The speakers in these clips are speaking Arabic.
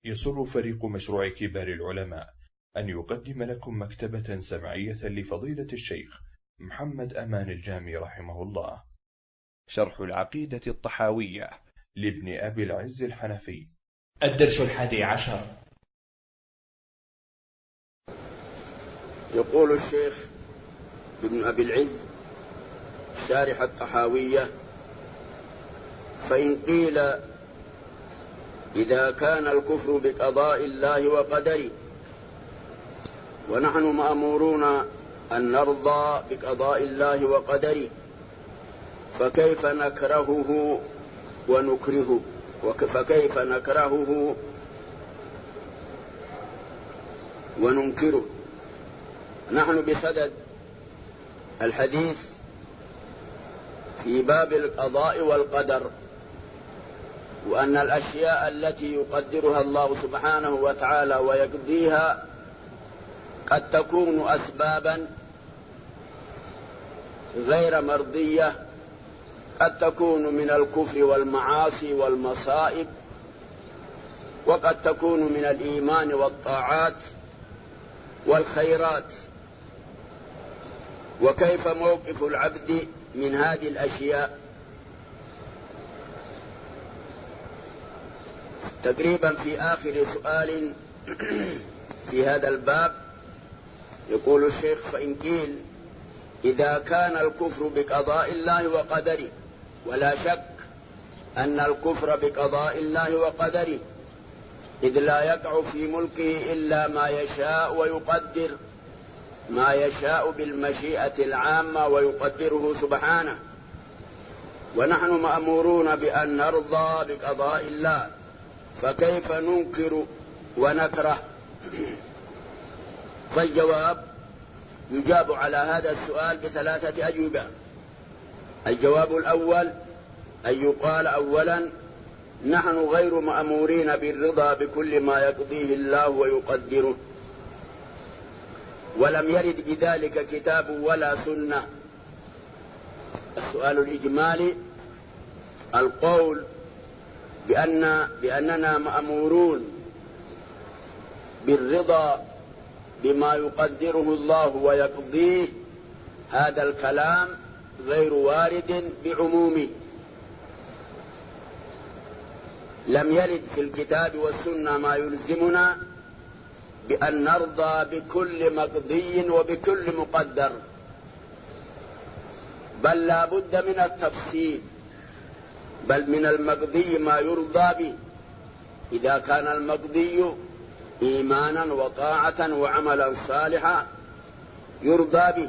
يسر فريق مشروع كبار العلماء أن يقدم لكم مكتبة سمعية لفضيلة الشيخ محمد أمان الجامي رحمه الله، شرح العقيدة الطحاوية لابن أبي العز الحنفي. الدرس 11. يقول الشيخ ابن أبي العز شارح الطحاوية: فإن قيل إذا كان الكفر بقضاء الله وقدره ونحن مأمورون أن نرضى بقضاء الله وقدره، فكيف نكرهه ونكرهه؟ فكيف نكرهه وننكره؟ نحن بصدد الحديث في باب القضاء والقدر، وأن الأشياء التي يقدرها الله سبحانه وتعالى ويقضيها قد تكون أسبابا غير مرضية، قد تكون من الكفر والمعاصي والمصائب، وقد تكون من الإيمان والطاعات والخيرات. وكيف موقف العبد من هذه الأشياء؟ تقريبا في آخر سؤال في هذا الباب يقول الشيخ: فإن قيل إذا كان الكفر بقضاء الله وقدره، ولا شك أن الكفر بقضاء الله وقدره إذ لا يقع في ملكه إلا ما يشاء ويقدر ما يشاء بالمشيئة العامة ويقدره سبحانه، ونحن مأمورون بأن نرضى بقضاء الله، فكيف ننكر ونكره؟ فالجواب يجاب على هذا السؤال بثلاثة أجوبة. الجواب الأول أن يقال أولا: نحن غير مأمورين بالرضا بكل ما يقضيه الله ويقدره، ولم يرد بذلك كتاب ولا سنة. السؤال الإجمالي: القول بأننا مأمورون بالرضا بما يقدره الله ويقضيه، هذا الكلام غير وارد بعمومه، لم يرد في الكتاب والسنة ما يلزمنا بأن نرضى بكل مقضي وبكل مقدر، بل لا بد من التفصيل. بل من المقضي ما يرضى به إذا كان المقضي إيمانا وطاعة وعملا صالحا يرضى به،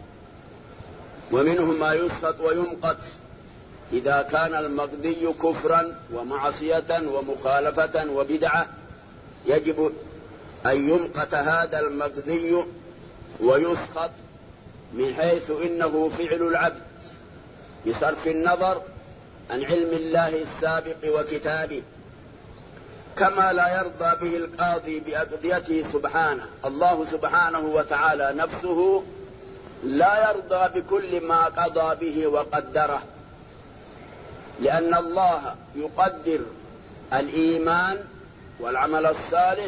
ومنه ما يسقط ويمقت إذا كان المقضي كفرا ومعصية ومخالفة وبدعة، يجب أن يمقت هذا المقضي ويسقط من حيث إنه فعل العبد بصرف النظر عن علم الله السابق وكتابه، كما لا يرضى به القاضي بأقضيته سبحانه. الله سبحانه وتعالى نفسه لا يرضى بكل ما قضى به وقدره، لأن الله يقدر الإيمان والعمل الصالح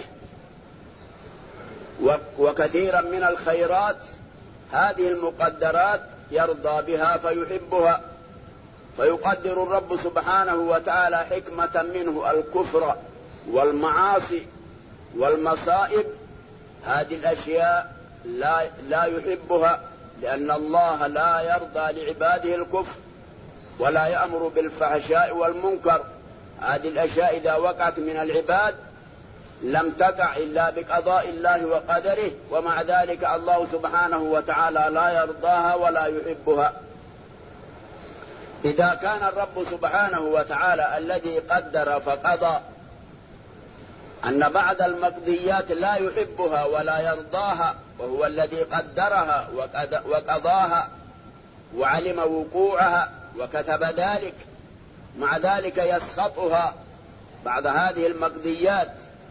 وكثيرا من الخيرات، هذه المقدرات يرضى بها فيحبها، فيقدر الرب سبحانه وتعالى حكمة منه الكفر والمعاصي والمصائب، هذه الأشياء لا يحبها، لأن الله لا يرضى لعباده الكفر ولا يأمر بالفحشاء والمنكر. هذه الأشياء إذا وقعت من العباد لم تقع إلا بقضاء الله وقدره، ومع ذلك الله سبحانه وتعالى لا يرضاها ولا يحبها. إذا كان الرب سبحانه وتعالى الذي قدر فقضى أن بعض المقضيات لا يحبها ولا يرضاها، وهو الذي قدرها وقضاها وعلم وقوعها وكتب ذلك، مع ذلك يسخطها بعض هذه المقضيات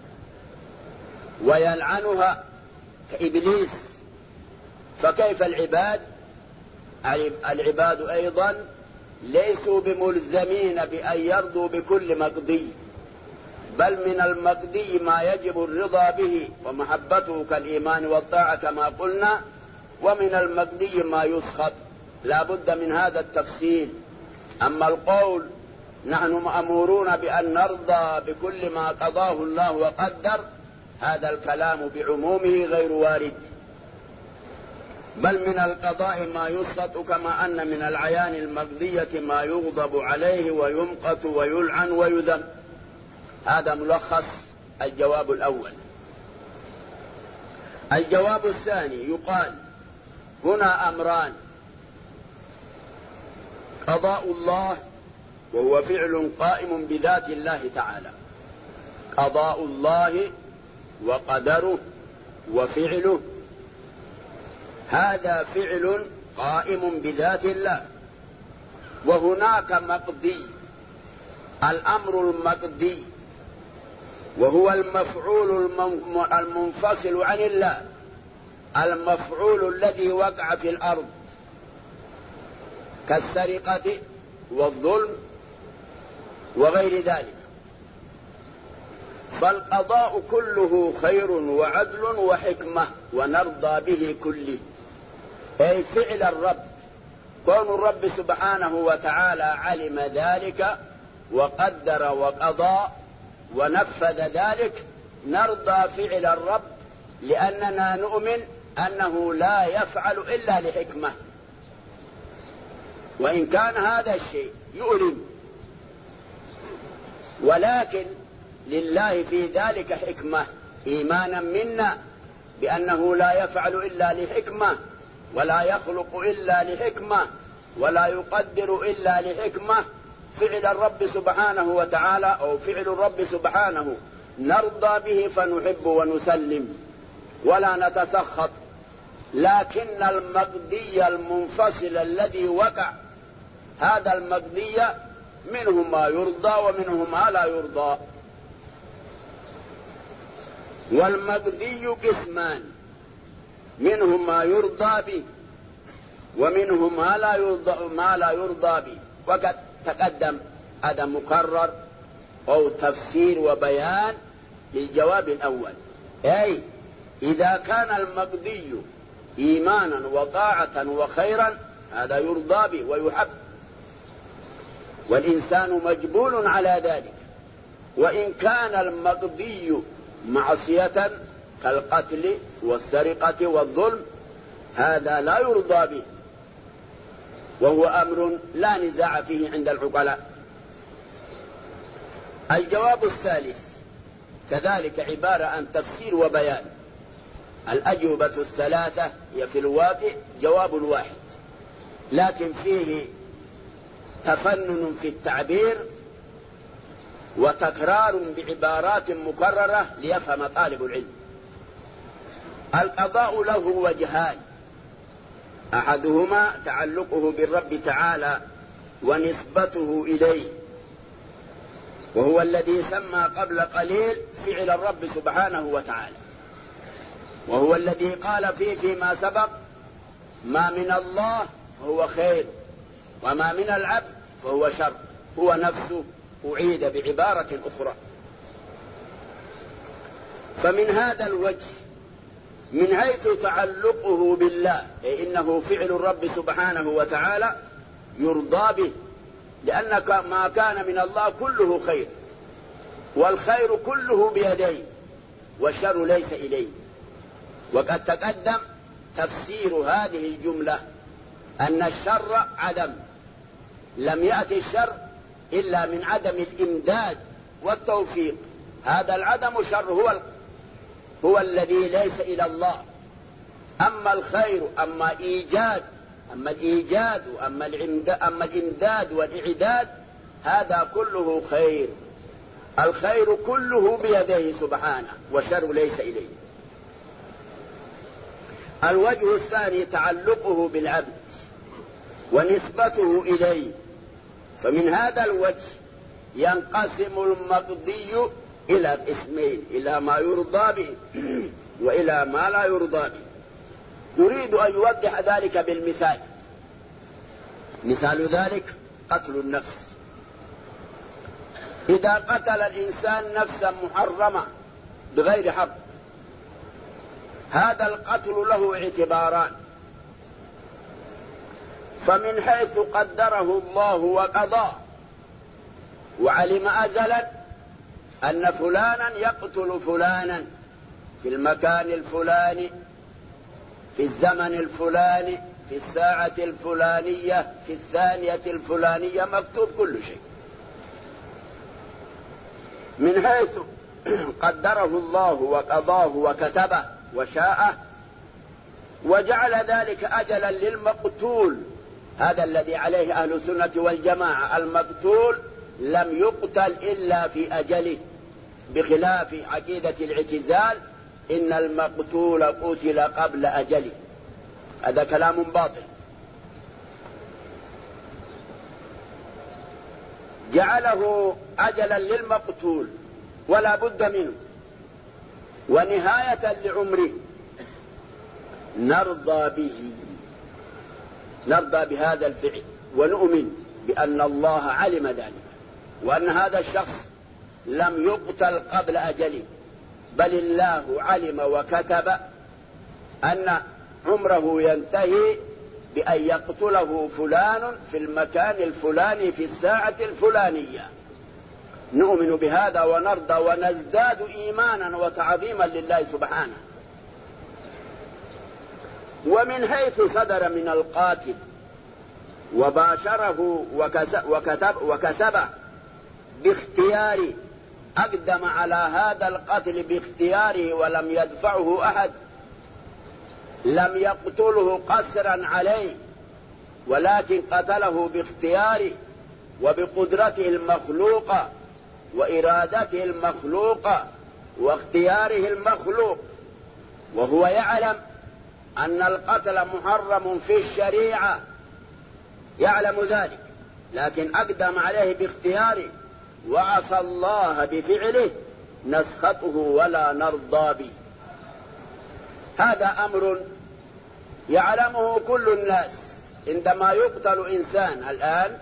ويلعنها كإبليس، فكيف العباد؟ العباد أيضا ليسوا بملزمين بأن يرضوا بكل مقضي، بل من المقدي ما يجب الرضا به ومحبته كالإيمان والطاعة كما قلنا، ومن المقدي ما يسخط، لا بد من هذا التفصيل. أما القول نحن مأمورون بأن نرضى بكل ما قضاه الله وقدر، هذا الكلام بعمومه غير وارد. بل من القضاء ما يسخط، كما أن من العيان المقضية ما يغضب عليه ويمقت ويلعن ويذم. هذا ملخص الجواب الأول. الجواب الثاني يقال هنا أمران: قضاء الله وهو فعل قائم بذات الله تعالى، قضاء الله وقدره وفعله، هذا فعل قائم بذات الله. وهناك مقضي، الأمر المقضي وهو المفعول المنفصل عن الله، المفعول الذي وقع في الأرض كالسرقة والظلم وغير ذلك. فالقضاء كله خير وعدل وحكمة ونرضى به كله، أي فعل الرب، كون الرب سبحانه وتعالى علم ذلك وقدر وقضى ونفذ ذلك، نرضى فعل الرب لأننا نؤمن أنه لا يفعل إلا لحكمة، وإن كان هذا الشيء يؤلم، ولكن لله في ذلك حكمة، إيمانا منا بأنه لا يفعل إلا لحكمة، ولا يخلق إلا لحكمة، ولا يقدر إلا لحكمة. فعل الرب سبحانه وتعالى أو فعل الرب سبحانه نرضى به فنحب ونسلم ولا نتسخط. لكن المقضي المنفصل الذي وقع، هذا المقضي منه ما يرضى ومنه ما لا يرضى. والمقضي قسمان: منه ما يرضى به ومنه ما لا يرضى به. وقد تقدم هذا مكرر أو تفسير وبيان للجواب الأول، أي إذا كان المقضي إيمانا وطاعة وخيرا هذا يرضى به ويحب، والإنسان مجبول على ذلك. وإن كان المقضي معصية كالقتل والسرقة والظلم هذا لا يرضى به، وهو أمر لا نزاع فيه عند العقلاء. الجواب الثالث كذلك عبارة عن تفسير وبيان. الأجوبة الثلاثة هي في الواقع جواب واحد، لكن فيه تفنن في التعبير وتكرار بعبارات مكررة ليفهم طالب العلم. القضاء له وجهان: أحدهما تعلقه بالرب تعالى ونسبته إليه، وهو الذي سمى قبل قليل فعل الرب سبحانه وتعالى، وهو الذي قال فيه فيما سبق: ما من الله فهو خير وما من العبد فهو شر، هو نفسه أعيد بعبارة أخرى. فمن هذا الوجه من حيث تعلقه بالله، أي إنه فعل الرب سبحانه وتعالى يرضى به، لأن ما كان من الله كله خير، والخير كله بيديه والشر ليس إليه. وقد تقدم تفسير هذه الجملة أن الشر عدم، لم يأتي الشر إلا من عدم الإمداد والتوفيق، هذا العدم شر هو الذي ليس إلى الله. أما الخير أما الإيجاد وأما الإمداد والإعداد هذا كله خير، الخير كله بيديه سبحانه والشر ليس إليه. الوجه الثاني تعلقه بالعبد ونسبته إليه، فمن هذا الوجه ينقسم المقضي إلى قسمين: إلى ما يرضى به وإلى ما لا يرضى به. يريد أن يوضح ذلك بالمثال. مثال ذلك قتل النفس. إذا قتل الإنسان نفسا محرمة بغير حق، هذا القتل له اعتباران. فمن حيث قدره الله وقضاه وعلم أزلا أن فلانا يقتل فلانا في المكان الفلاني في الزمن الفلاني في الساعة الفلانية في الثانية الفلانية، مكتوب كل شيء. من حيث قدره الله وقضاه وكتبه وشاءه وجعل ذلك أجلا للمقتول، هذا الذي عليه أهل السنة والجماعة، المقتول لم يقتل إلا في أجله، بخلاف عقيدة الاعتزال إن المقتول قتل قبل أجله، هذا كلام باطل. جعله أجلا للمقتول ولا بد منه ونهاية لعمره، نرضى بهذا الفعل ونؤمن بأن الله علم ذلك، وأن هذا الشخص لم يقتل قبل أجله، بل الله علم وكتب أن عمره ينتهي بأن يقتله فلان في المكان الفلاني في الساعة الفلانية. نؤمن بهذا ونرضى ونزداد إيمانا وتعظيما لله سبحانه. ومن حيث صدر من القاتل وباشره وكسبه باختياره، أقدم على هذا القتل باختياره ولم يدفعه أحد، لم يقتله قسرا عليه، ولكن قتله باختياره وبقدرته المخلوقة وإرادته المخلوقة واختياره المخلوق، وهو يعلم أن القتل محرم في الشريعة، يعلم ذلك، لكن أقدم عليه باختياره وعصى الله بفعله، نسخطه ولا نرضى به. هذا أمر يعلمه كل الناس. عندما يقتل إنسان الآن،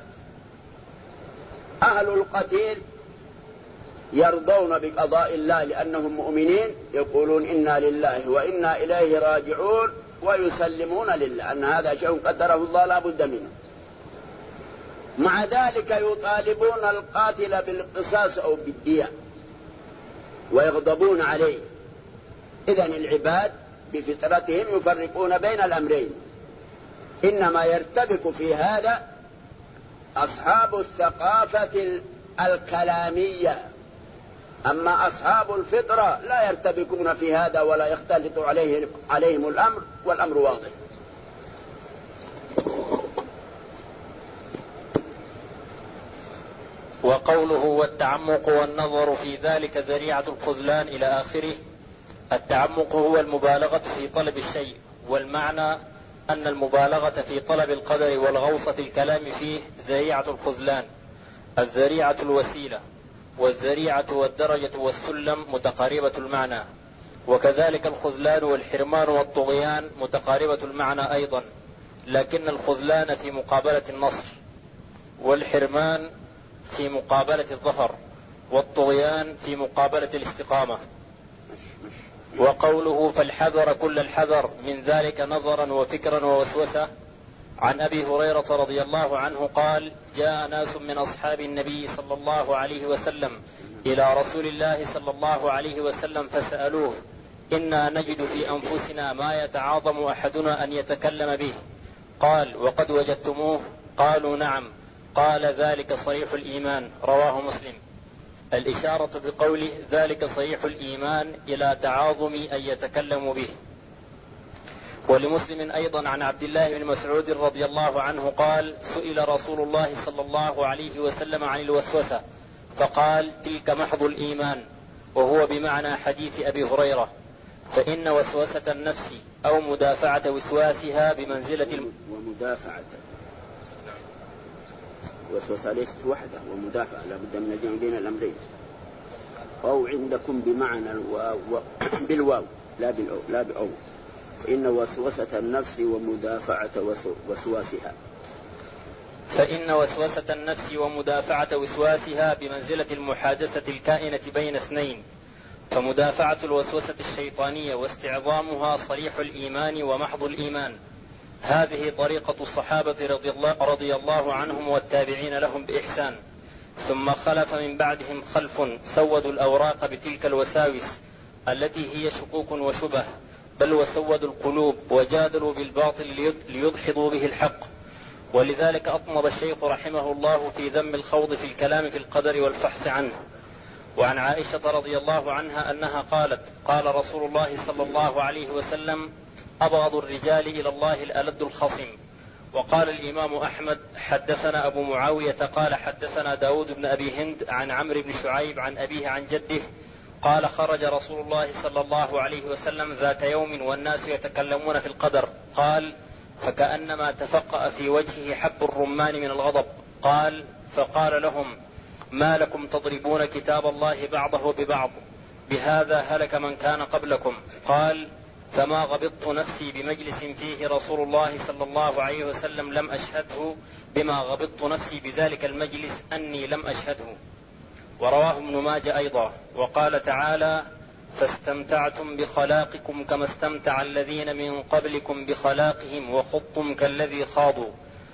أهل القتيل يرضون بقضاء الله لأنهم مؤمنين، يقولون إنا لله وإنا إليه راجعون، ويسلمون لله أن هذا شيء قدره الله لا بد منه. مع ذلك يطالبون القاتل بالقصاص أو بالدية ويغضبون عليه. إذن العباد بفطرتهم يفرقون بين الأمرين، إنما يرتبك في هذا أصحاب الثقافة الكلامية، أما أصحاب الفطرة لا يرتبكون في هذا ولا يختلط عليهم الأمر، والأمر واضح. وقوله والتعمق والنظر في ذلك ذريعة الخذلان إلى آخره. التعمق هو المبالغة في طلب الشيء، والمعنى أن المبالغة في طلب القدر والغوص في الكلام فيه ذريعة الخذلان. الذريعة الوسيلة، والذريعة والدرجة والسلم متقاربة المعنى، وكذلك الخذلان والحرمان والطغيان متقاربة المعنى أيضا، لكن الخذلان في مقابلة النصر، والحرمان في مقابلة الظفر، والطغيان في مقابلة الاستقامة. وقوله فالحذر كل الحذر من ذلك نظرا وفكرا ووسوسة. عن أبي هريرة رضي الله عنه قال: جاء ناس من أصحاب النبي صلى الله عليه وسلم إلى رسول الله صلى الله عليه وسلم فسألوه: إنا نجد في أنفسنا ما يتعاظم أحدنا أن يتكلم به. قال: وقد وجدتموه؟ قالوا: نعم. قال: ذلك صريح الإيمان. رواه مسلم. الإشارة بقوله ذلك صريح الإيمان إلى تعاظم أن يتكلموا به. ولمسلم أيضا عن عبد الله بن مسعود رضي الله عنه قال: سئل رسول الله صلى الله عليه وسلم عن الوسوسة فقال: تلك محض الإيمان، وهو بمعنى حديث أبي هريرة، فإن وسوسة النفس أو مدافعة وسواسها بمنزلة ومدافعة وسوسة ليست وحدة، ومدافعة لا بد من الجمع بين الأمرين. أو عندكم بمعنى بالواو لا بأو، فإن وسوسة النفس ومدافعة وسواسها. فإن وسوسة النفس ومدافعة وسواسها بمنزلة المحادثة الكائنة بين اثنين، فمدافعة الوسوسة الشيطانية واستعظامها صريح الإيمان ومحض الإيمان. هذه طريقة الصحابة رضي الله عنهم والتابعين لهم بإحسان. ثم خلف من بعدهم خلف سودوا الأوراق بتلك الوساوس التي هي شكوك وشبه، بل وسودوا القلوب وجادلوا بالباطل ليدحضوا به الحق. ولذلك أطنب الشيخ رحمه الله في ذم الخوض في الكلام في القدر والفحص عنه. وعن عائشة رضي الله عنها أنها قالت: قال رسول الله صلى الله عليه وسلم: أبغض الرجال إلى الله الألد الخصم. وقال الإمام أحمد: حدثنا أبو معاوية قال حدثنا داود بن أبي هند عن عمرو بن شعيب عن أبيه عن جده قال: خرج رسول الله صلى الله عليه وسلم ذات يوم والناس يتكلمون في القدر، قال: فكأنما تفقأ في وجهه حب الرمان من الغضب. قال: فقال لهم: ما لكم تضربون كتاب الله بعضه ببعض؟ بهذا هلك من كان قبلكم. قال: فما غبطت نفسي بمجلس فيه رسول الله صلى الله عليه وسلم لم أشهده بما غبطت نفسي بذلك المجلس أني لم أشهده. ورواه ابن ماجه أيضا. وقال تعالى: فاستمتعتم بخلاقكم كما استمتع الذين من قبلكم بخلاقهم وخضتم كالذي خاضوا.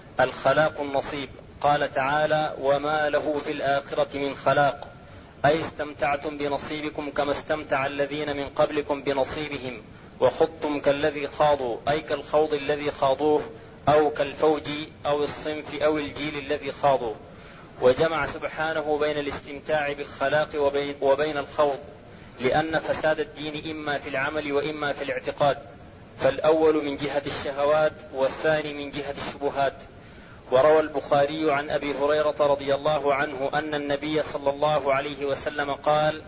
الخلاق النصيب. قال تعالى: وما له في الآخرة من خلاق، أي استمتعتم بنصيبكم كما استمتع الذين من قبلكم بنصيبهم وخضتم كالذي خاضوا، أي كالخوض الذي خاضوه، أو كالفوج أو الصنف أو الجيل الذي خاضوا. وجمع سبحانه بين الاستمتاع بالخلاق وبين الخوض، لأن فساد الدين إما في العمل وإما في الاعتقاد، فالأول من جهة الشهوات والثاني من جهة الشبهات. وروى البخاري عن أبي هريرة رضي الله عنه أن النبي صلى الله عليه وسلم قال: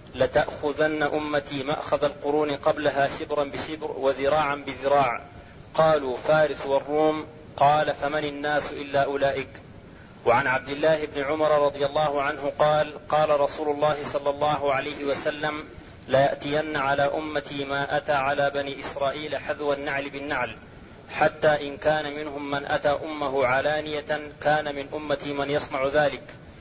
لتأخذن أمتي مأخذ القرون قبلها شبرا بشبر وذراعا بذراع. قالوا: فارس والروم. قال: فمن الناس إلا أولئك. وعن عبد الله بن عمر رضي الله عنه قال: قال رسول الله صلى الله عليه وسلم: لا يأتين على أمتي ما أتى على بني إسرائيل حذو النعل بالنعل، حتى إن كان منهم من أتى أمه علانية كان من أمتي من يصنع ذلك.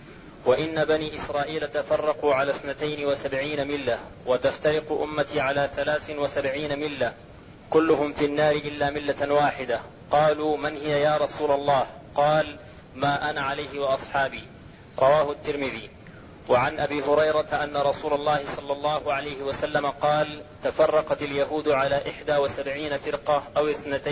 وإن بني إسرائيل تفرقوا على 72 ملة، وتفترق أمتي على 73 ملة، كلهم في النار إلا ملة واحدة. قالوا: من هي يا رسول الله؟ قال: ما أنا عليه وأصحابي. رواه الترمذي. وعن أبي هريرة أن رسول الله صلى الله عليه وسلم قال: تفرقت اليهود على 71 فرقة أو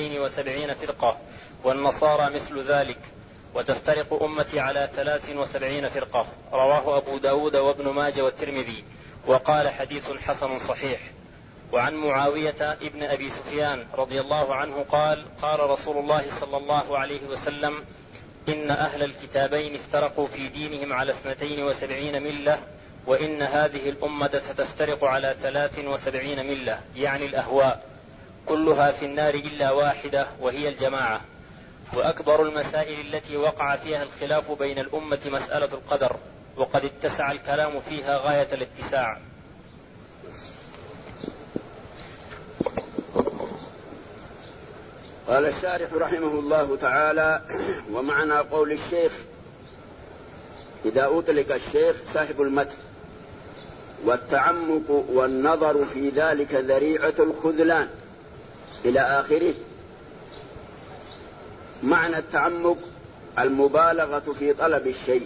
72 فرقة، والنصارى مثل ذلك، وتفترق أمتي على 73 فرقة. رواه أبو داود وابن ماجه والترمذي، وقال: حديث حسن صحيح. وعن معاوية ابن أبي سفيان رضي الله عنه قال: قال رسول الله صلى الله عليه وسلم: إن أهل الكتابين افترقوا في دينهم على 72 ملة، وإن هذه الأمة ستفترق على 73 ملة، يعني الأهواء، كلها في النار إلا واحدة وهي الجماعة. وأكبر المسائل التي وقع فيها الخلاف بين الأمة مسألة القدر، وقد اتسع الكلام فيها غاية الاتساع. قال الشارح رحمه الله تعالى: ومعنى قول الشيخ إذا أطلق الشيخ صاحب المتن: والتعمق والنظر في ذلك ذريعة الخذلان إلى آخره. معنى التعمق المبالغة في طلب الشيء.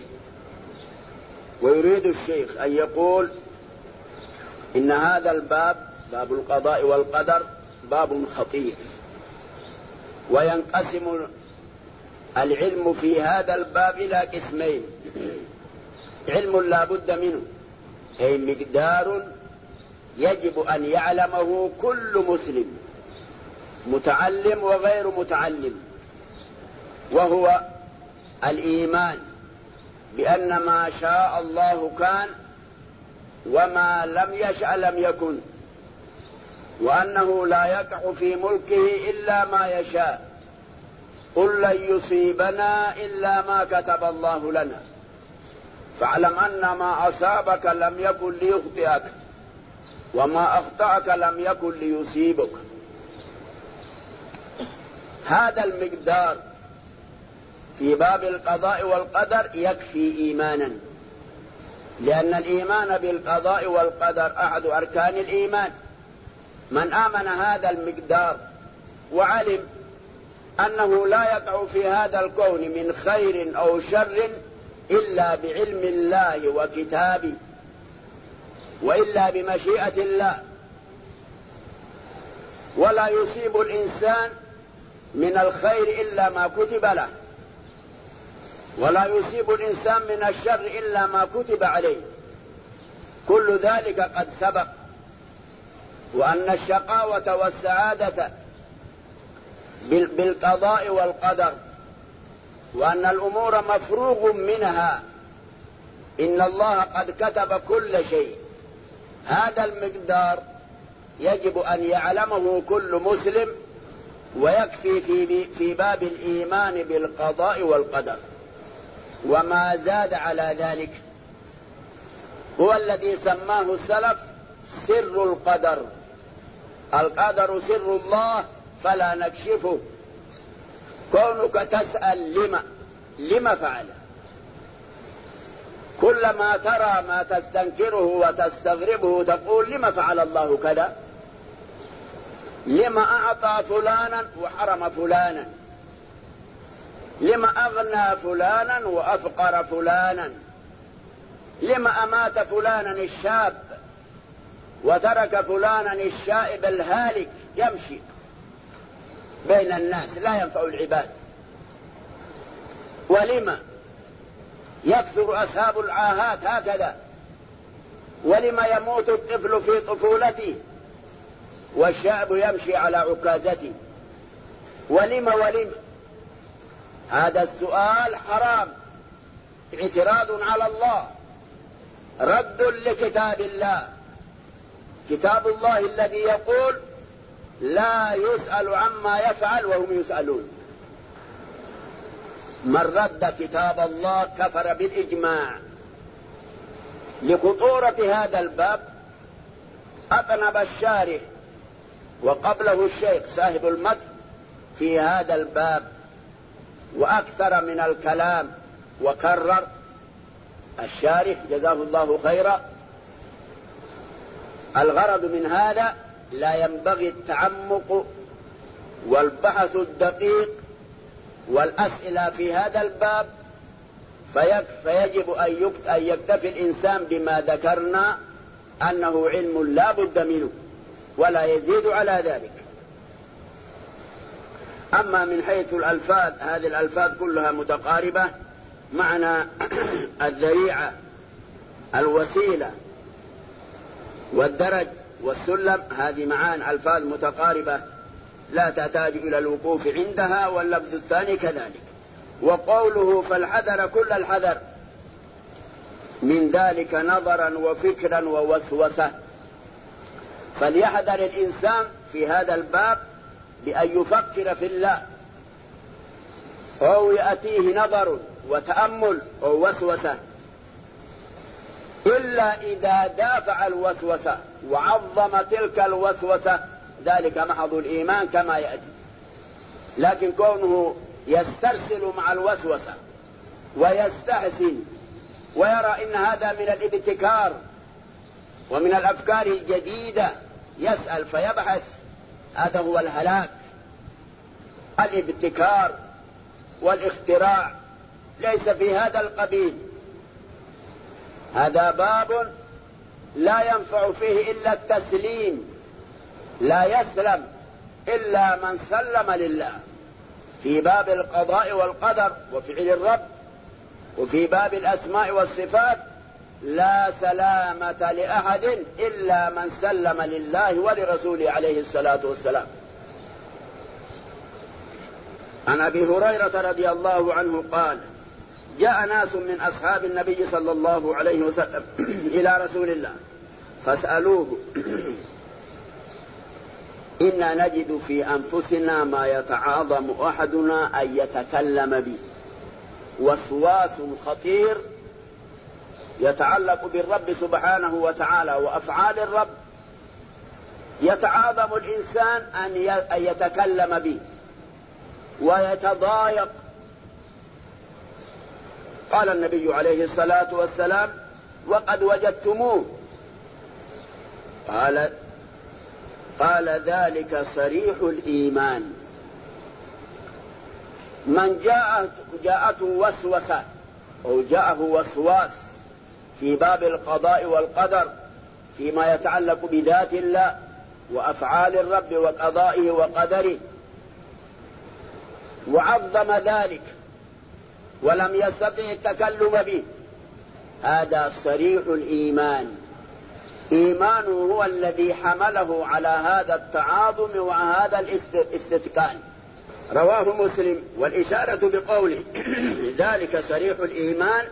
ويريد الشيخ أن يقول إن هذا الباب، باب القضاء والقدر، باب خطير، وينقسم العلم في هذا الباب إلى قسمين: علم لا بد منه، أي مقدار يجب أن يعلمه كل مسلم، متعلم وغير متعلم، وهو الإيمان بأن ما شاء الله كان وما لم يشأ لم يكن، وأنه لا يقع في ملكه إلا ما يشاء. قل لن يصيبنا إلا ما كتب الله لنا، فاعلم أن ما أصابك لم يكن ليخطئك، وما أخطأك لم يكن ليصيبك. هذا المقدار في باب القضاء والقدر يكفي إيمانا، لأن الإيمان بالقضاء والقدر أحد أركان الإيمان. من آمن هذا المقدار وعلم أنه لا يقع في هذا الكون من خير أو شر إلا بعلم الله وكتابه وإلا بمشيئة الله، ولا يصيب الإنسان من الخير إلا ما كتب له، ولا يصيب الإنسان من الشر إلا ما كتب عليه، كل ذلك قد سبق. وأن الشقاوة والسعادة بالقضاء والقدر، وأن الأمور مفروغ منها، إن الله قد كتب كل شيء. هذا المقدار يجب أن يعلمه كل مسلم، ويكفي في باب الإيمان بالقضاء والقدر. وما زاد على ذلك هو الذي سماه السلف سر القدر. القدر سر الله فلا نكشفه. كونك تسأل لما فعل، كلما ترى ما تستنكره وتستغربه تقول لما فعل الله كذا، لما أعطى فلانا وحرم فلانا، لما أغنى فلانا وأفقر فلانا، لما أمات فلانا الشاب وترك فلانا الشائب الهالك يمشي بين الناس لا ينفع العباد، ولما يكثر أصحاب العاهات هكذا، ولما يموت الطفل في طفولته والشاب يمشي على عكازته، ولما هذا السؤال حرام، اعتراض على الله، رد لكتاب الله، كتاب الله الذي يقول لا يسأل عما يفعل وهم يسألون. من رد كتاب الله كفر بالإجماع. لخطورة هذا الباب أطنب الشارح وقبله الشيخ صاحب المتن في هذا الباب، وأكثر من الكلام، وكرر الشارح جزاه الله خيرا. الغرض من هذا لا ينبغي التعمق والبحث الدقيق والأسئلة في هذا الباب، فيجب أن يكتفي الإنسان بما ذكرنا أنه علم لا بد منه ولا يزيد على ذلك. أما من حيث الألفاظ، هذه الألفاظ كلها متقاربة، معنى الذريعة الوسيلة والدرج والسلم، هذه معان ألفاظ متقاربة لا تحتاج إلى الوقوف عندها، واللفظ الثاني كذلك. وقوله فالحذر كل الحذر من ذلك نظرا وفكرا ووسوسة، فليحذر الإنسان في هذا الباب بأن يفكر في الله، أو يأتيه نظر وتأمل أو وسوسة، إلا إذا دافع الوسوسة وعظم تلك الوسوسة ذلك محض الإيمان كما يأتي. لكن كونه يسترسل مع الوسوسة ويستحسن ويرى إن هذا من الابتكار ومن الأفكار الجديدة، يسأل فيبحث، هذا هو الهلاك. الابتكار والاختراع ليس في هذا القبيل. هذا باب لا ينفع فيه إلا التسليم، لا يسلم إلا من سلم لله. في باب القضاء والقدر وفعل الرب، وفي باب الأسماء والصفات لا سلامة لأحد إلا من سلم لله ولرسوله عليه الصلاة والسلام. عن أبي هريرة رضي الله عنه قال: جاء ناس من أصحاب النبي صلى الله عليه وسلم إلى رسول الله فاسألوه: إنا نجد في أنفسنا ما يتعاظم أحدنا أن يتكلم به، وسواس خطير يتعلق بالرب سبحانه وتعالى وأفعال الرب، يتعاظم الإنسان أن يتكلم به ويتضايق قال النبي عليه الصلاة والسلام: وقد وجدتموه. قال ذلك صريح الإيمان. من جاءته وسوسة أو جاءه وسواس في باب القضاء والقدر فيما يتعلق بذات الله وأفعال الرب وقضائه وقدره، وعظم ذلك ولم يستطع التكلم به، هذا صريح الإيمان. إيمانه هو الذي حمله على هذا التعاظم وهذا الاستثقال. رواه مسلم. والإشارة بقوله ذلك صريح الإيمان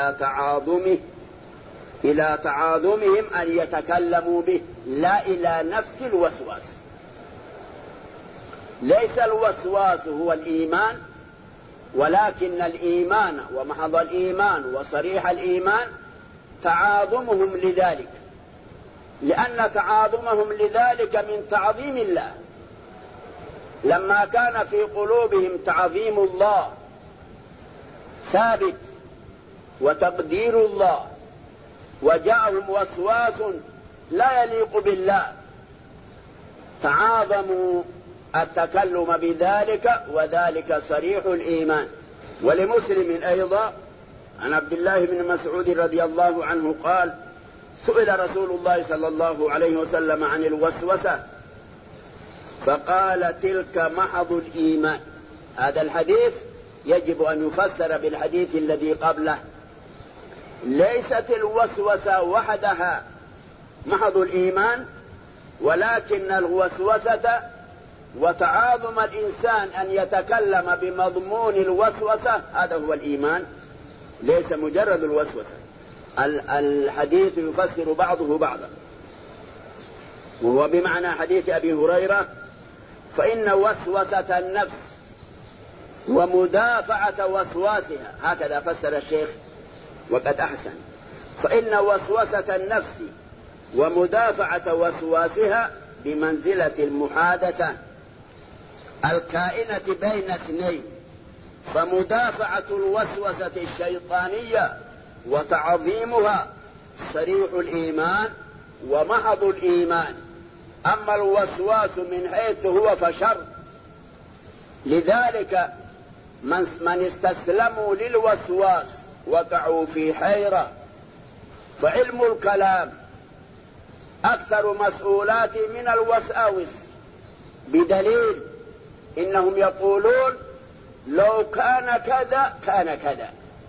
إلى تعاظمهم أن يتكلموا به، لا إلى نفس الوسواس. ليس الوسواس هو الإيمان، ولكن الإيمان ومحض الإيمان وصريح الإيمان تعاظمهم لذلك، لأن تعاظمهم لذلك من تعظيم الله. لما كان في قلوبهم تعظيم الله ثابت وتقدير الله، وجاءهم وسواس لا يليق بالله، تعاظموا التكلم بذلك، وذلك صريح الإيمان. ولمسلم أيضا عن عبد الله بن مسعود رضي الله عنه قال: سئل رسول الله صلى الله عليه وسلم عن الوسوسة فقال: تلك محض الإيمان. هذا الحديث يجب أن يفسر بالحديث الذي قبله. ليست الوسوسة وحدها محض الإيمان، ولكن الوسوسة وتعاظم الإنسان أن يتكلم بمضمون الوسوسة هذا هو الإيمان، ليس مجرد الوسوسة. الحديث يفسر بعضه بعضا، وهو بمعنى حديث أبي هريرة: فإن وسوسة النفس ومدافعة وسواسها، هكذا فسر الشيخ وقد أحسن. فإن وسوسة النفس ومدافعة وسواسها بمنزلة المحادثة الكائنة بين اثنين، فمدافعة الوسوسة الشيطانية وتعظيمها صريح الإيمان ومحض الإيمان. أما الوسواس من حيث هو فشر. لذلك من استسلموا للوسواس وقعوا في حيرة. فعلم الكلام أكثر مسؤولات من الوساوس، بدليل إنهم يقولون: لو كان كذا كان كذا.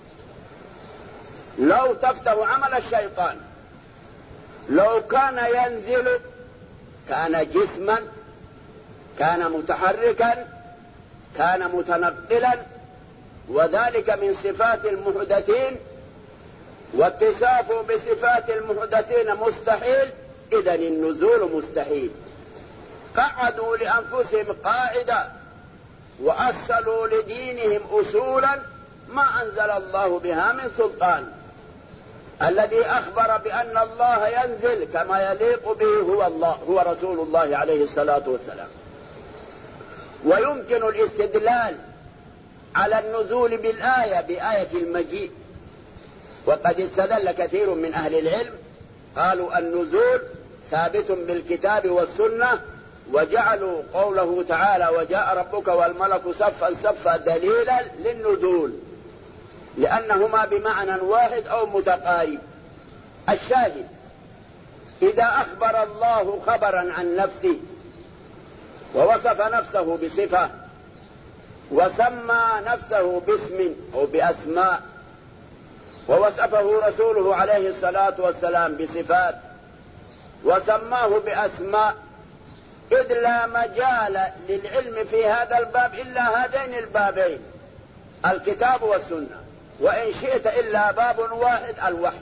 لو تفتح عمل الشيطان، لو كان ينزل كان جسما، كان متحركا، كان متنقلا، وذلك من صفات المحدثين، واتصافه بصفات المحدثين مستحيل، إذن النزول مستحيل. قعدوا لأنفسهم قاعدة وأصلوا لدينهم أصولا ما أنزل الله بها من سلطان. الذي أخبر بأن الله ينزل كما يليق به هو رسول الله عليه الصلاة والسلام. ويمكن الاستدلال على النزول بآية المجيء، وقد استدل كثير من أهل العلم قالوا النزول ثابت بالكتاب والسنة، وجعلوا قوله تعالى: وجاء ربك والملك صفا صفا دليلا للنزول، لأنهما بمعنى واحد أو متقارب. الشاهد: إذا أخبر الله خبرا عن نفسه ووصف نفسه بصفة، وسمى نفسه باسم أو بأسماء، ووصفه رسوله عليه الصلاة والسلام بصفات، وسماه بأسماء، إذ لا مجال للعلم في هذا الباب إلا هذين البابين، الكتاب والسنة، وإن شئت إلا باب واحد: الوحي.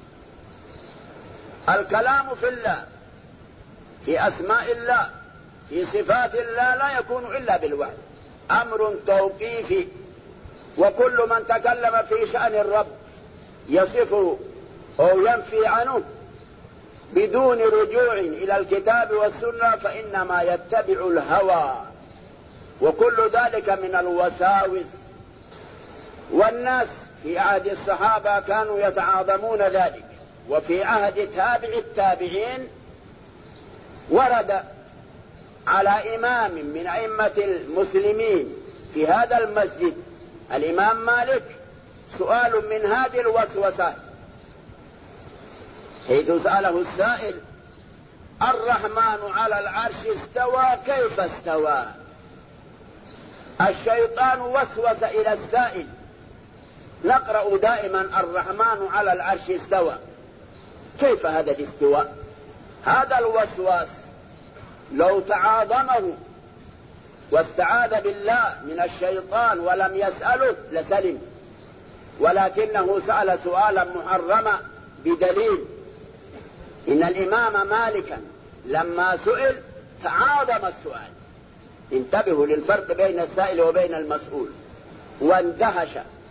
الكلام في الله، في أسماء الله، في صفات الله، لا يكون إلا بالوحي، أمر توقيفي. وكل من تكلم في شأن الرب يصفه أو ينفي عنه بدون رجوع إلى الكتاب والسنة فإنما يتبع الهوى، وكل ذلك من الوساوس. والناس في عهد الصحابة كانوا يتعاظمون ذلك، وفي عهد تابع التابعين ورد على إمام من أئمة المسلمين في هذا المسجد الإمام مالك سؤال من هذه الوسوسة، حيث سأله السائل: الرحمن على العرش استوى كيف استوى؟ الشيطان وسوس إلى السائل. نقرأ دائما الرحمن على العرش استوى، كيف هذا الاستواء؟ هذا الوسواس لو تعاظمه واستعاذ بالله من الشيطان ولم يسأله لسلم، ولكنه سأل سؤالا محرما بدليل. إن الإمام مالكا لما سئل تعاظم السؤال. انتبهوا للفرق بين السائل وبين المسؤول. واندهش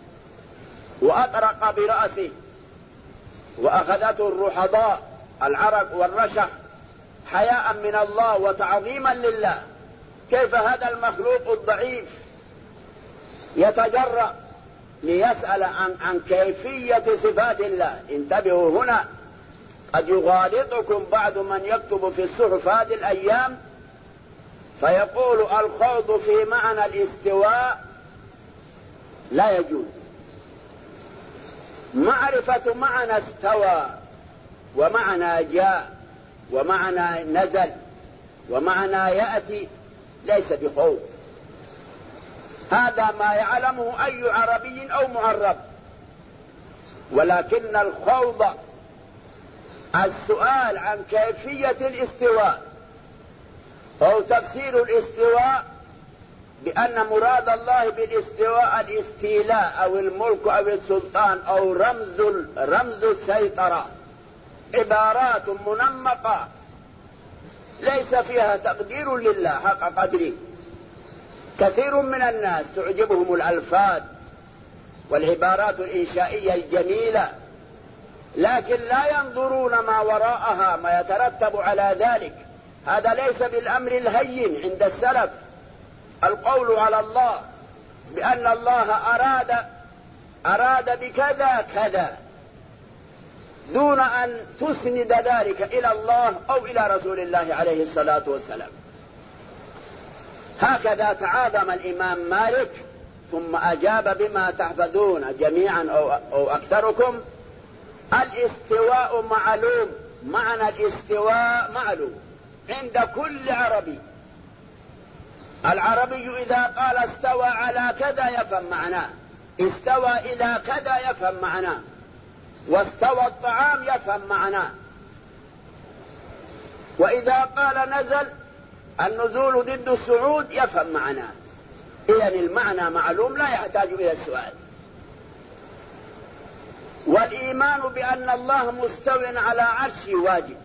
وأطرق برأسه وأخذته الرحضاء العرق والرشح حياء من الله وتعظيما لله. كيف هذا المخلوق الضعيف يتجرأ ليسأل عن كيفية صفات الله؟ انتبهوا هنا، قد يغالطكم بعض من يكتب في الصحف هذه الأيام فيقول الخوض في معنى الاستواء لا يجوز. معرفة معنى استوى ومعنى جاء ومعنى نزل ومعنى يأتي ليس بخوض، هذا ما يعلمه أي عربي أو معرب. ولكن الخوض السؤال عن كيفية الاستواء أو تفسير الاستواء بأن مراد الله بالاستواء الاستيلاء أو الملك أو السلطان أو رمز السيطرة، عبارات منمقة ليس فيها تقدير لله حق قدره. كثير من الناس تعجبهم الألفاظ والعبارات الإنشائية الجميلة، لكن لا ينظرون ما وراءها ما يترتب على ذلك. هذا ليس بالأمر الهين عند السلف. القول على الله بأن الله أراد بكذا كذا دون أن تسند ذلك إلى الله أو إلى رسول الله عليه الصلاة والسلام. هكذا تعاظم الإمام مالك ثم أجاب بما تحفظون جميعا أو أكثركم: الاستواء معلوم. معنى الاستواء معلوم عند كل عربي. العربي إذا قال استوى على كذا يفهم معناه، استوى إلى كذا يفهم معناه، واستوى الطعام يفهم معناه. وإذا قال نزل النزول ضد الصعود يفهم معناه. إذن المعنى معلوم لا يحتاج إلى السؤال. والإيمان بأن الله مستو على عرشه واجب،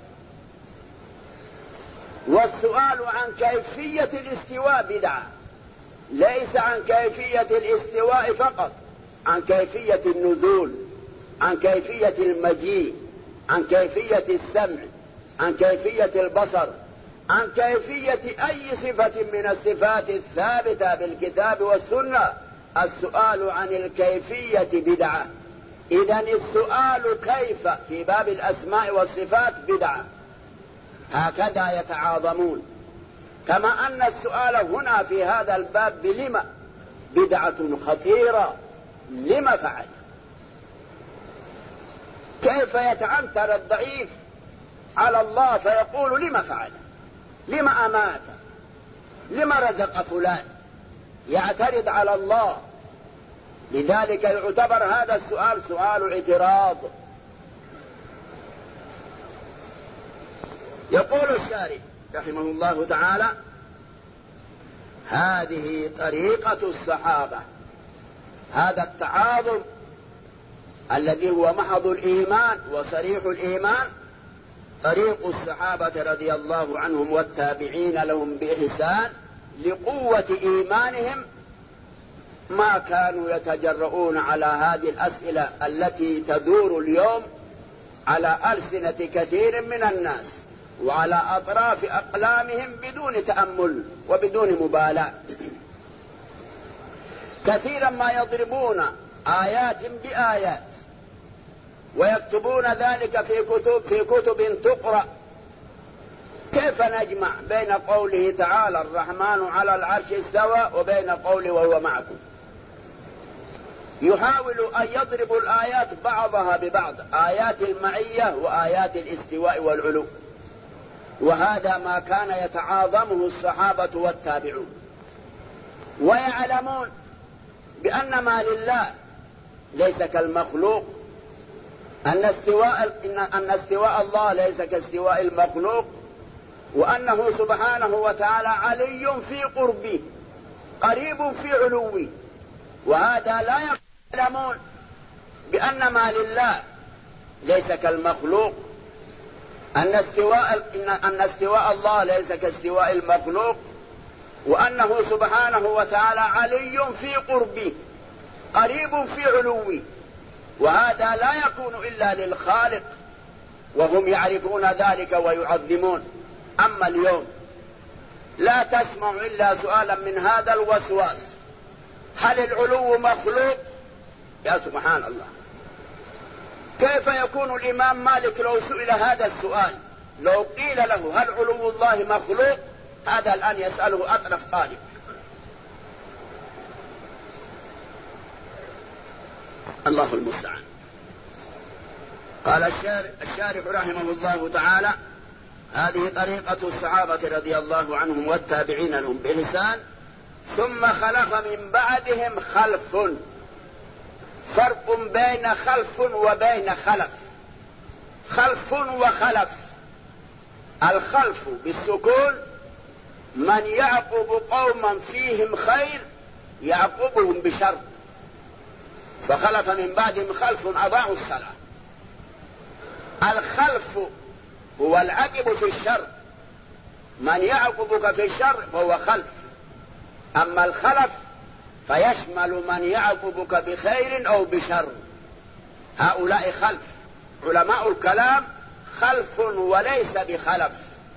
والسؤال عن كيفية الاستواء بدعة. ليس عن كيفية الاستواء فقط، عن كيفية النزول، عن كيفية المجيء، عن كيفية السمع، عن كيفية البصر، عن كيفية أي صفة من الصفات الثابتة بالكتاب والسنة. السؤال عن الكيفية بدعة. إذن السؤال كيف في باب الأسماء والصفات بدعة. هكذا يتعاظمون. كما أن السؤال هنا في هذا الباب بلما بدعة خطيرة. لما فعل؟ كيف يتعنتر الضعيف على الله فيقول لما فعل؟ لما أمات؟ لما رزق فلان؟ يعترض على الله. لذلك يعتبر هذا السؤال سؤال اعتراض. يقول الشارح رحمه الله تعالى: هذه طريقة الصحابة. هذا التعاظم الذي هو محض الإيمان وصريح الإيمان طريق الصحابة رضي الله عنهم والتابعين لهم بإحسان لقوة إيمانهم. ما كانوا يتجرؤون على هذه الأسئلة التي تدور اليوم على ألسنة كثير من الناس وعلى أطراف أقلامهم بدون تأمل وبدون مبالاة. كثيرا ما يضربون آيات بآيات، ويكتبون ذلك في كتب تقرأ. كيف نجمع بين قوله تعالى الرحمن على العرش استوى وبين قوله وهو معكم؟ يحاول أن يضرب الآيات بعضها ببعض، آيات المعية وآيات الاستواء والعلو، وهذا ما كان يتعاظمه الصحابة والتابعون، ويعلمون بأن ما لله ليس كالمخلوق، أن استواء الله ليس كاستواء المخلوق، وأنه سبحانه وتعالى علي في قربه قريب في علوه، وهذا لا يعلمون بأن ما لله ليس كالمخلوق، أن استواء الله ليس كاستواء المخلوق، وأنه سبحانه وتعالى علي في قربه قريب في علوه، وهذا لا يكون إلا للخالق، وهم يعرفون ذلك ويعظمون. أما اليوم لا تسمع إلا سؤالا من هذا الوسواس: هل العلو مخلوق؟ يا سبحان الله، كيف يكون الإمام مالك لو سئل هذا السؤال، لو قيل له هل علو الله مخلوق، هذا الآن يسأله أطرف طالب. الله المستعان. قال الشارح رحمه الله تعالى: هذه طريقة الصحابة رضي الله عنهم والتابعين لهم بإحسان. ثم خلف من بعدهم خلف. فرق بين خلف وبين خلف. خلف وخلف. الخلف بالسكون من يعقب قوما فيهم خير يعقبهم بشر، فخلف من بعدهم خلف أضاعوا الصلاة. الخلف هو العقب في الشر، من يعقبك في الشر فهو خلف. أما الخلف فيشمل من يعقبك بخير أو بشر، هؤلاء خلف. علماء الكلام خلف وليس بخلف.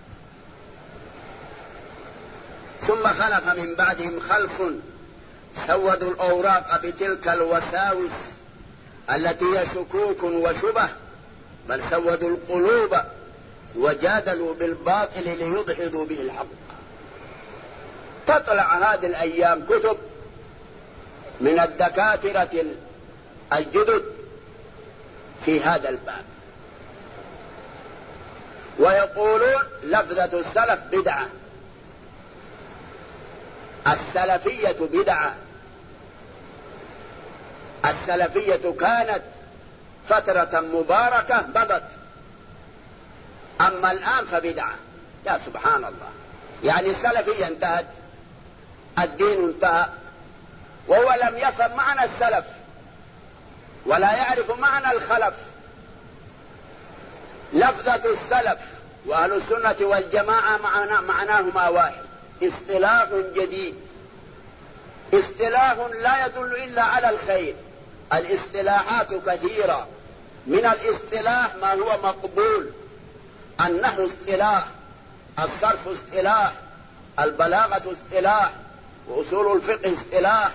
ثم خلف من بعدهم خلف سودوا الأوراق بتلك الوساوس التي هي شكوك وشبه، بل سودوا القلوب وجادلوا بالباطل ليدحضوا به الحق. تطلع هذه الأيام كتب من الدكاترة الجدد في هذا الباب، ويقولون لفظة السلف بدعة، السلفية بدعة. السلفية كانت فترة مباركة مضت، أما الآن فبدعة. يا سبحان الله، يعني السلفية انتهت، الدين انتهى، وهو لم يفهم معنى السلف ولا يعرف معنى الخلف. لفظة السلف وأهل السنة والجماعة معناهما واحد، اصطلاح جديد، اصطلاح لا يدل إلا على الخير. الاصطلاحات كثيرة، من الاصطلاح ما هو مقبول: النحو اصطلاح، الصرف اصطلاح، البلاغة اصطلاح، وأصول الفقه اصطلاح،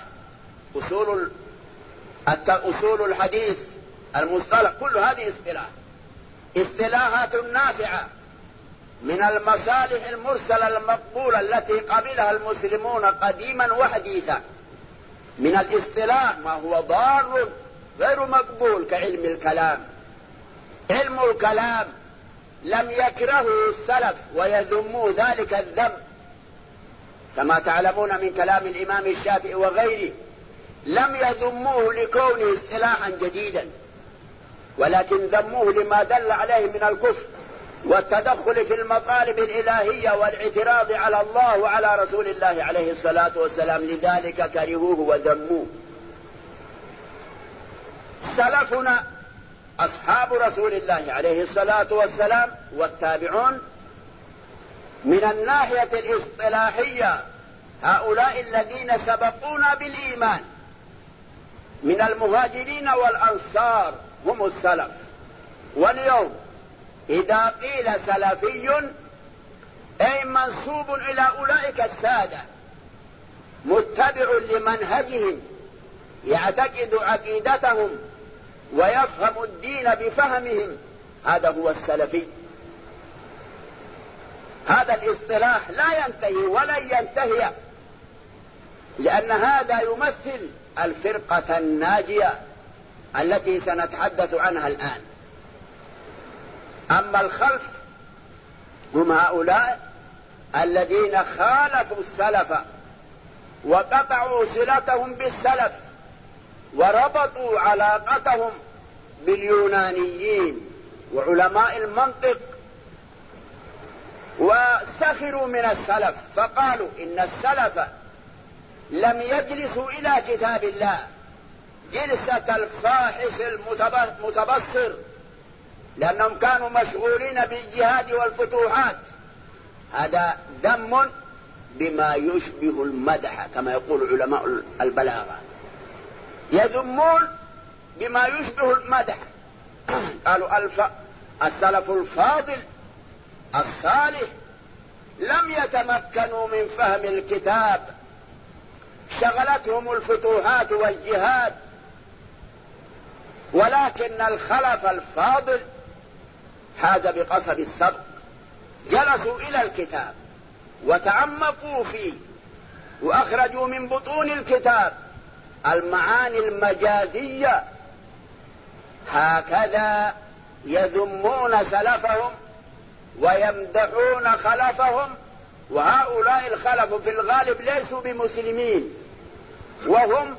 أصول الحديث، المصطلح، كل هذه اصطلاحات نافعة من المصالح المرسلة المقبولة التي قبلها المسلمون قديما وحديثا. من الاصطلاح ما هو ضار غير مقبول كعلم الكلام. علم الكلام لم يكرهه السلف ويذموا ذلك الذم، كما تعلمون من كلام الإمام الشافعي وغيره، لم يذموه لكونه اصطلاحا جديدا، ولكن ذموه لما دل عليه من الكفر والتدخل في المطالب الإلهية والاعتراض على الله وعلى رسول الله عليه الصلاة والسلام، لذلك كرهوه وذموه. سلفنا أصحاب رسول الله عليه الصلاة والسلام والتابعون من الناحية الاصطلاحية هؤلاء الذين سبقونا بالإيمان من المهاجرين والأنصار هم السلف. واليوم إذا قيل سلفي أي منسوب إلى أولئك السادة، متبع لمنهجهم يعتقد عقيدتهم ويفهم الدين بفهمهم، هذا هو السلفي. هذا الاصطلاح لا ينتهي ولن ينتهي، لأن هذا يمثل الفرقة الناجية التي سنتحدث عنها الآن. أما الخلف هم هؤلاء الذين خالفوا السلف وقطعوا صلتهم بالسلف وربطوا علاقتهم باليونانيين وعلماء المنطق، وسخروا من السلف فقالوا إن السلف لم يجلسوا إلى كتاب الله جلسة الفاحش المتبصر، لأنهم كانوا مشغولين بالجهاد والفتوحات. هذا ذم بما يشبه المدح كما يقول علماء البلاغة، يذمون بما يشبه المدح. قالوا السلف الفاضل الصالح لم يتمكنوا من فهم الكتاب، شغلتهم الفتوحات والجهاد، ولكن الخلف الفاضل حاز بقصب السبق، جلسوا إلى الكتاب وتعمقوا فيه وأخرجوا من بطون الكتاب المعاني المجازية. هكذا يذمون سلفهم ويمدحون خلفهم، وهؤلاء الخلف في الغالب ليسوا بمسلمين، وهم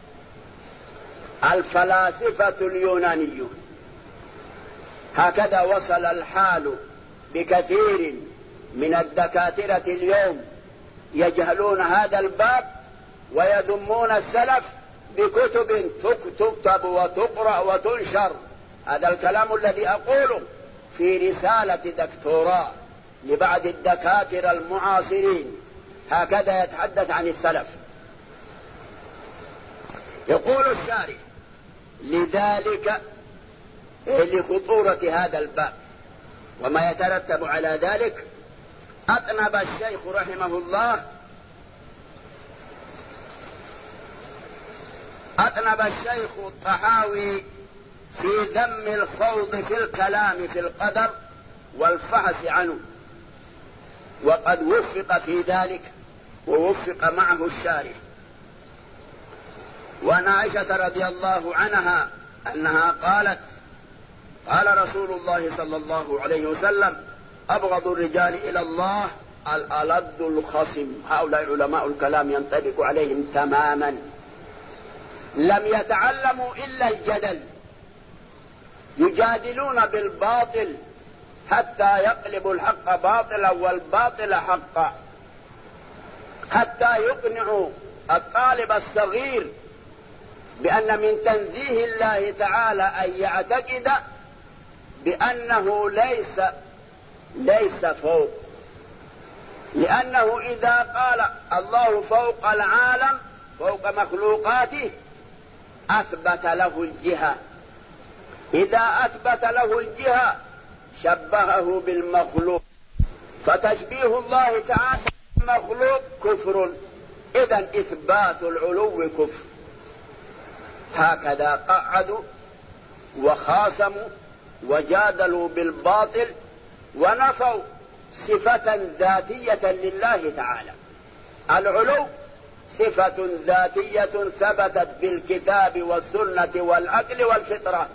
الفلاسفة اليونانيون. هكذا وصل الحال بكثير من الدكاترة اليوم، يجهلون هذا الباب ويذمون السلف بكتب تكتب وتقرأ وتنشر. هذا الكلام الذي أقوله في رسالة دكتوراه لبعض الدكاترة المعاصرين، هكذا يتحدث عن السلف. يقول الشارح: لذلك لخطورة هذا الباب وما يترتب على ذلك، أطنب الشيخ رحمه الله الطحاوي في ذم الخوض في الكلام في القدر والفحص عنه، وقد وفق في ذلك ووفق معه الشارح. وعن عائشة رضي الله عنها أنها قالت: قال رسول الله صلى الله عليه وسلم: أبغض الرجال إلى الله الألد الخصم. هؤلاء علماء الكلام ينطبق عليهم تماما، لم يتعلموا إلا الجدل، يجادلون بالباطل حتى يقلبوا الحق باطلا والباطل حقا، حتى يقنعوا الطالب الصغير بأن من تنزيه الله تعالى أن يعتقد بأنه ليس فوق، لأنه إذا قال الله فوق العالم فوق مخلوقاته أثبت له الجهة، إذا أثبت له الجهة شبهه بالمخلوق، فتشبيه الله تعالى بالمخلوق كفر، إذن إثبات العلو كفر. هكذا قعدوا وخاصموا وجادلوا بالباطل ونفوا صفة ذاتية لله تعالى. العلو صفة ذاتية ثبتت بالكتاب والسنة والعقل والفطرة.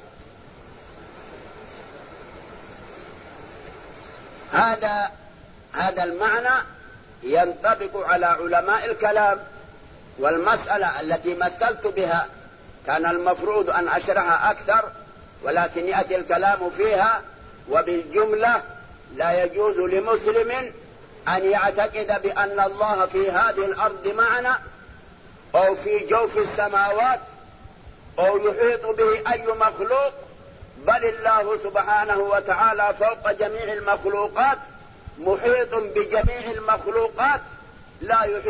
هذا المعنى ينطبق على علماء الكلام. والمسألة التي مثلت بها كان المفروض أن أشرحها أكثر، ولكن يأتي الكلام فيها. وبالجملة لا يجوز لمسلم أن يعتقد بأن الله في هذه الأرض معنا أو في جوف السماوات أو يحيط به أي مخلوق، بل الله سبحانه وتعالى فوق جميع المخلوقات، محيط بجميع المخلوقات، لا يحيط